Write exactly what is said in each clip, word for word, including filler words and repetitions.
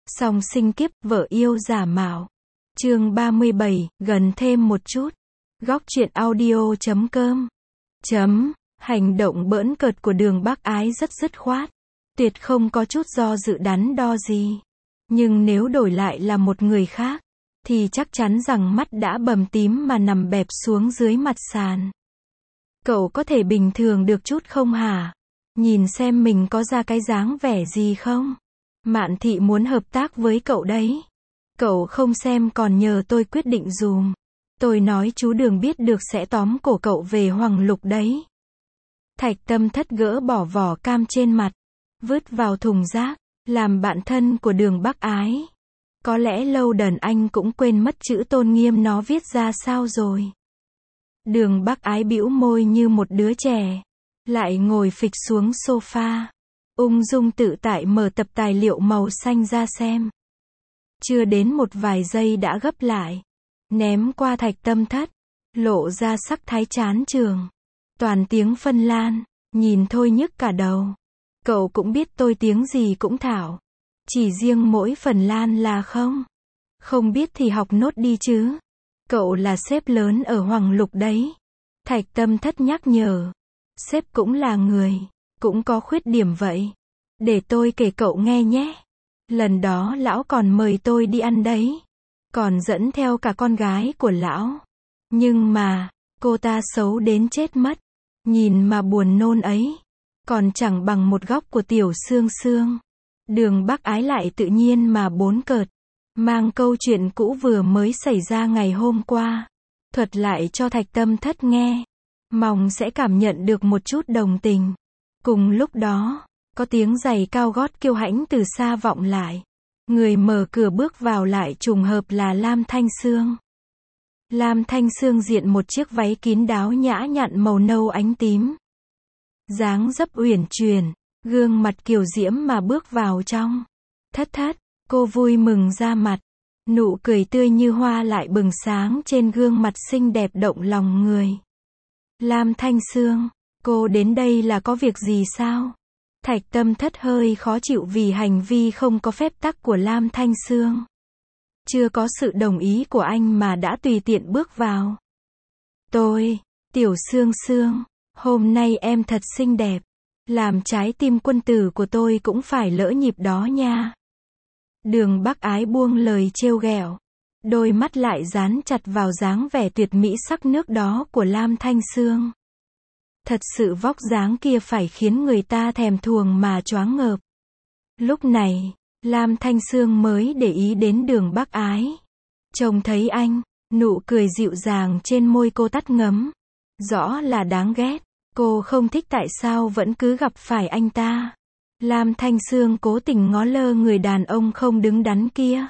Song sinh kiếp, vợ yêu giả mạo. Chương ba mươi bảy, gần thêm một chút. Góc truyện audio chấm com. Chấm, hành động bỡn cợt của Đường Bác Ái rất dứt khoát. Tuyệt không có chút do dự đắn đo gì. Nhưng nếu đổi lại là một người khác, thì chắc chắn rằng mắt đã bầm tím mà nằm bẹp xuống dưới mặt sàn. Cậu có thể bình thường được chút không hả? Nhìn xem mình có ra cái dáng vẻ gì không? Mạn Thị muốn hợp tác với cậu đấy. Cậu không xem còn nhờ tôi quyết định dùm. Tôi nói chú Đường biết được sẽ tóm cổ cậu về Hoàng Lục đấy. Thạch Tâm Thất gỡ bỏ vỏ cam trên mặt, vứt vào thùng rác, làm bạn thân của Đường Bác Ái. Có lẽ lâu đần anh cũng quên mất chữ tôn nghiêm nó viết ra sao rồi. Đường Bác Ái bĩu môi như một đứa trẻ, lại ngồi phịch xuống sofa, ung dung tự tại mở tập tài liệu màu xanh ra xem. Chưa đến một vài giây đã gấp lại, ném qua Thạch Tâm Thất, lộ ra sắc thái chán chường. Toàn tiếng Phân Lan, nhìn thôi nhức cả đầu. Cậu cũng biết tôi tiếng gì cũng thạo. Chỉ riêng mỗi Phần Lan là không. Không biết thì học nốt đi chứ. Cậu là sếp lớn ở Hoàng Lục đấy. Thạch Tâm Thất nhắc nhở. Sếp cũng là người, cũng có khuyết điểm vậy. Để tôi kể cậu nghe nhé. Lần đó lão còn mời tôi đi ăn đấy. Còn dẫn theo cả con gái của lão. Nhưng mà, cô ta xấu đến chết mất. Nhìn mà buồn nôn ấy. Còn chẳng bằng một góc của Tiểu Sương Sương. Đường Bác Ái lại tự nhiên mà bốn cợt. Mang câu chuyện cũ vừa mới xảy ra ngày hôm qua. Thuật lại cho Thạch Tâm Thất nghe. Mong sẽ cảm nhận được một chút đồng tình. Cùng lúc đó, có tiếng giày cao gót kiêu hãnh từ xa vọng lại. Người mở cửa bước vào lại trùng hợp là Lam Thanh Sương. Lam Thanh Sương diện một chiếc váy kín đáo nhã nhặn màu nâu ánh tím. Dáng dấp uyển chuyển, gương mặt kiều diễm mà bước vào trong. Thất thất, cô vui mừng ra mặt. Nụ cười tươi như hoa lại bừng sáng trên gương mặt xinh đẹp động lòng người. Lam Thanh Sương, cô đến đây là có việc gì sao? Thạch Tâm Thất hơi khó chịu vì hành vi không có phép tắc của Lam Thanh Sương. Chưa có sự đồng ý của anh mà đã tùy tiện bước vào. Tôi, Tiểu Sương Sương, hôm nay em thật xinh đẹp. Làm trái tim quân tử của tôi cũng phải lỡ nhịp đó nha. Đường Bác Ái buông lời trêu ghẹo. Đôi mắt lại dán chặt vào dáng vẻ tuyệt mỹ sắc nước đó của Lam Thanh Sương. Thật sự vóc dáng kia phải khiến người ta thèm thuồng mà choáng ngợp. Lúc này, Lam Thanh Sương mới để ý đến Đường Bác Ái. Trông thấy anh, nụ cười dịu dàng trên môi cô tắt ngấm. Rõ là đáng ghét. Cô không thích tại sao vẫn cứ gặp phải anh ta. Lam Thanh Sương cố tình ngó lơ người đàn ông không đứng đắn kia.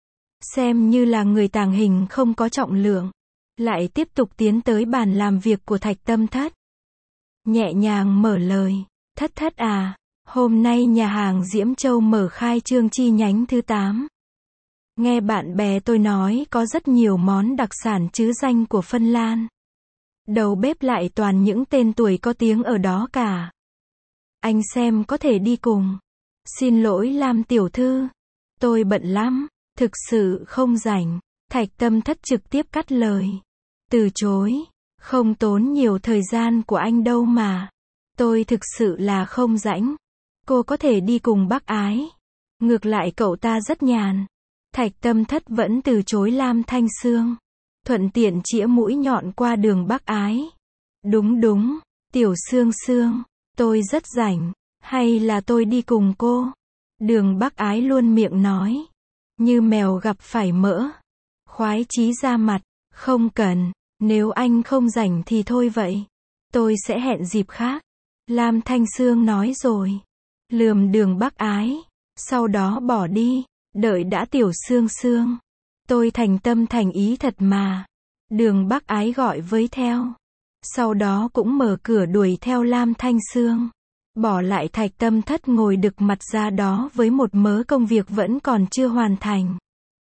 Xem như là người tàng hình không có trọng lượng. Lại tiếp tục tiến tới bàn làm việc của Thạch Tâm Thất. Nhẹ nhàng mở lời. Thất Thất à, hôm nay nhà hàng Diễm Châu mở khai trương chi nhánh thứ tám. Nghe bạn bè tôi nói có rất nhiều món đặc sản trứ danh của Phân Lan. Đầu bếp lại toàn những tên tuổi có tiếng ở đó cả. Anh xem có thể đi cùng. Xin lỗi Lam tiểu thư. Tôi bận lắm, thực sự không rảnh. Thạch Tâm Thất trực tiếp cắt lời. Từ chối, không tốn nhiều thời gian của anh đâu mà. Tôi thực sự là không rảnh. Cô có thể đi cùng Bác Ái. Ngược lại cậu ta rất nhàn. Thạch Tâm Thất vẫn từ chối Lam Thanh Sương. Thuận tiện chĩa mũi nhọn qua Đường Bác Ái. Đúng đúng, Tiểu Sương Sương, tôi rất rảnh, hay là tôi đi cùng cô? Đường Bác Ái luôn miệng nói, như mèo gặp phải mỡ. Khoái chí ra mặt, không cần, nếu anh không rảnh thì thôi vậy. Tôi sẽ hẹn dịp khác. Lam Thanh Sương nói rồi. Lườm Đường Bác Ái, sau đó bỏ đi, đợi đã Tiểu Sương Sương. Tôi thành tâm thành ý thật mà. Đường Bác Ái gọi với theo. Sau đó cũng mở cửa đuổi theo Lam Thanh Sương. Bỏ lại Thạch Tâm Thất ngồi đực mặt ra đó với một mớ công việc vẫn còn chưa hoàn thành.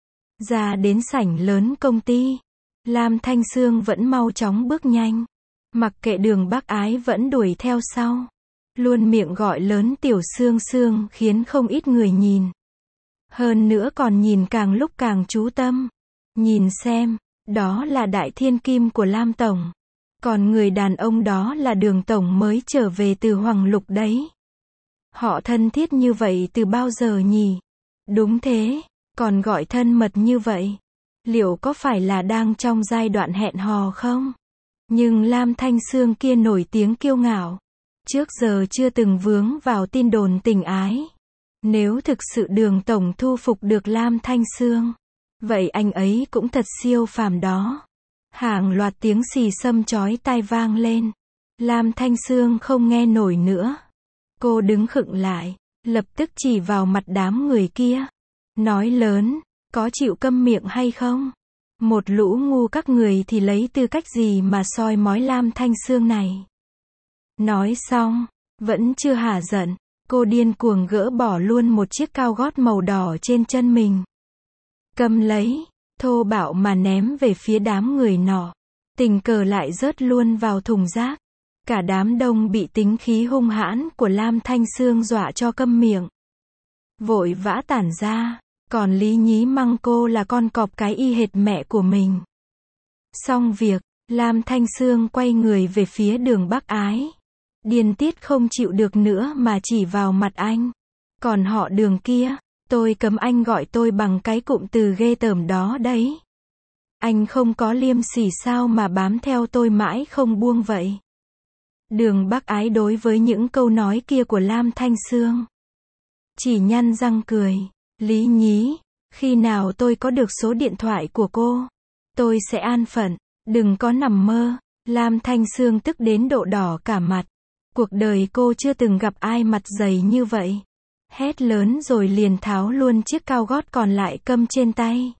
Ra đến sảnh lớn công ty. Lam Thanh Sương vẫn mau chóng bước nhanh. Mặc kệ Đường Bác Ái vẫn đuổi theo sau. Luôn miệng gọi lớn Tiểu Sương Sương khiến không ít người nhìn. Hơn nữa còn nhìn càng lúc càng chú tâm. Nhìn xem, đó là đại thiên kim của Lam Tổng. Còn người đàn ông đó là Đường Tổng mới trở về từ Hoàng Lục đấy. Họ thân thiết như vậy từ bao giờ nhỉ? Đúng thế, còn gọi thân mật như vậy. Liệu có phải là đang trong giai đoạn hẹn hò không? Nhưng Lam Thanh Sương kia nổi tiếng kiêu ngạo. Trước giờ chưa từng vướng vào tin đồn tình ái. Nếu thực sự Đường Tổng thu phục được Lam Thanh Sương, vậy anh ấy cũng thật siêu phàm đó. Hàng loạt tiếng xì xầm chói tai vang lên. Lam Thanh Sương không nghe nổi nữa. Cô đứng khựng lại, lập tức chỉ vào mặt đám người kia. Nói lớn, có chịu câm miệng hay không? Một lũ ngu các người thì lấy tư cách gì mà soi mói Lam Thanh Sương này? Nói xong, vẫn chưa hả giận, cô điên cuồng gỡ bỏ luôn một chiếc cao gót màu đỏ trên chân mình. Cầm lấy, thô bạo mà ném về phía đám người nọ. Tình cờ lại rớt luôn vào thùng rác. Cả đám đông bị tính khí hung hãn của Lam Thanh Sương dọa cho câm miệng. Vội vã tản ra, còn Lý Nhí măng cô là con cọp cái y hệt mẹ của mình. Xong việc, Lam Thanh Sương quay người về phía Đường Bắc Ái. Điên tiết không chịu được nữa mà chỉ vào mặt anh. Còn họ Đường kia, tôi cấm anh gọi tôi bằng cái cụm từ ghê tởm đó đấy. Anh không có liêm sỉ sao mà bám theo tôi mãi không buông vậy? Đường Bắc Ái đối với những câu nói kia của Lam Thanh Sương chỉ nhăn răng cười. Lý Nhí, khi nào tôi có được số điện thoại của cô, tôi sẽ an phận, đừng có nằm mơ. Lam Thanh Sương tức đến độ đỏ cả mặt. Cuộc đời cô chưa từng gặp ai mặt dày như vậy. Hét lớn rồi liền tháo luôn chiếc cao gót còn lại câm trên tay.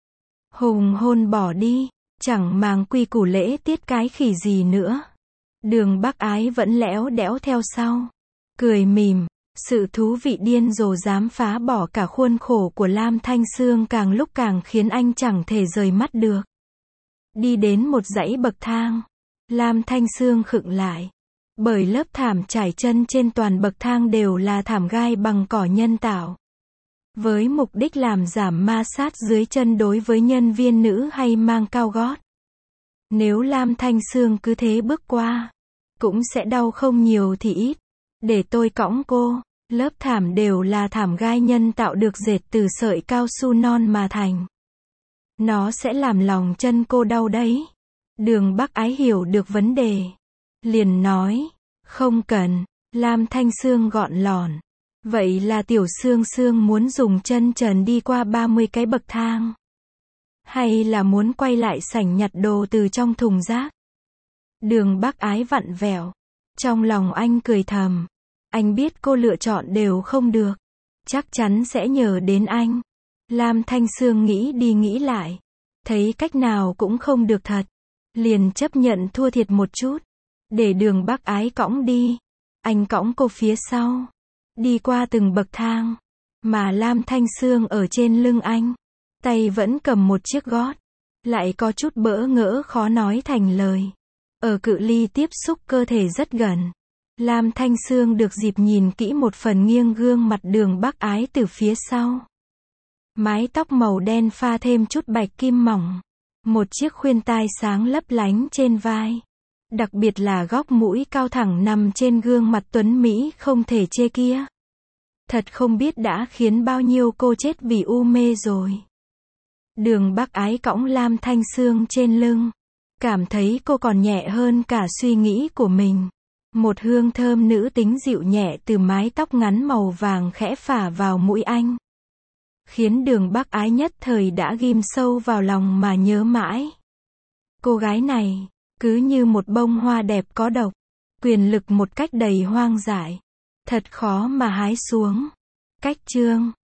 Hùng hôn bỏ đi, chẳng màng quy củ lễ tiết cái khỉ gì nữa. Đường Bắc Ái vẫn lẽo đẽo theo sau, cười mỉm. Sự thú vị điên rồ dám phá bỏ cả khuôn khổ của Lam Thanh Sương càng lúc càng khiến anh chẳng thể rời mắt được. Đi đến một dãy bậc thang, Lam Thanh Sương khựng lại. Bởi lớp thảm trải chân trên toàn bậc thang đều là thảm gai bằng cỏ nhân tạo. Với mục đích làm giảm ma sát dưới chân đối với nhân viên nữ hay mang cao gót. Nếu Lam Thanh Sương cứ thế bước qua, cũng sẽ đau không nhiều thì ít. Để tôi cõng cô. Lớp thảm đều là thảm gai nhân tạo được dệt từ sợi cao su non mà thành. Nó sẽ làm lòng chân cô đau đấy. Đường Bắc Ái hiểu được vấn đề. Liền nói, không cần. Lam Thanh Sương gọn lỏn. Vậy là Tiểu Sương Sương muốn dùng chân trần đi qua ba mươi cái bậc thang? Hay là muốn quay lại sảnh nhặt đồ từ trong thùng rác? Đường Bắc Ái vặn vẹo. Trong lòng anh cười thầm. Anh biết cô lựa chọn đều không được. Chắc chắn sẽ nhờ đến anh. Lam Thanh Sương nghĩ đi nghĩ lại. Thấy cách nào cũng không được thật. Liền chấp nhận thua thiệt một chút. Để Đường Bắc Ái cõng đi. Anh cõng cô phía sau. Đi qua từng bậc thang. Mà Lam Thanh Sương ở trên lưng anh. Tay vẫn cầm một chiếc gót. Lại có chút bỡ ngỡ khó nói thành lời. Ở cự ly tiếp xúc cơ thể rất gần. Lam Thanh Sương được dịp nhìn kỹ một phần nghiêng gương mặt Đường Bắc Ái từ phía sau. Mái tóc màu đen pha thêm chút bạch kim mỏng. Một chiếc khuyên tai sáng lấp lánh trên vai. Đặc biệt là góc mũi cao thẳng nằm trên gương mặt tuấn Mỹ không thể chê kia. Thật không biết đã khiến bao nhiêu cô chết vì u mê rồi. Đường Bắc Ái cõng Lam Thanh Sương trên lưng. Cảm thấy cô còn nhẹ hơn cả suy nghĩ của mình. Một hương thơm nữ tính dịu nhẹ từ mái tóc ngắn màu vàng khẽ phả vào mũi anh. Khiến Đường Bắc Ái nhất thời đã ghim sâu vào lòng mà nhớ mãi. Cô gái này, cứ như một bông hoa đẹp có độc. Quyền lực một cách đầy hoang dại. Thật khó mà hái xuống. Cách chương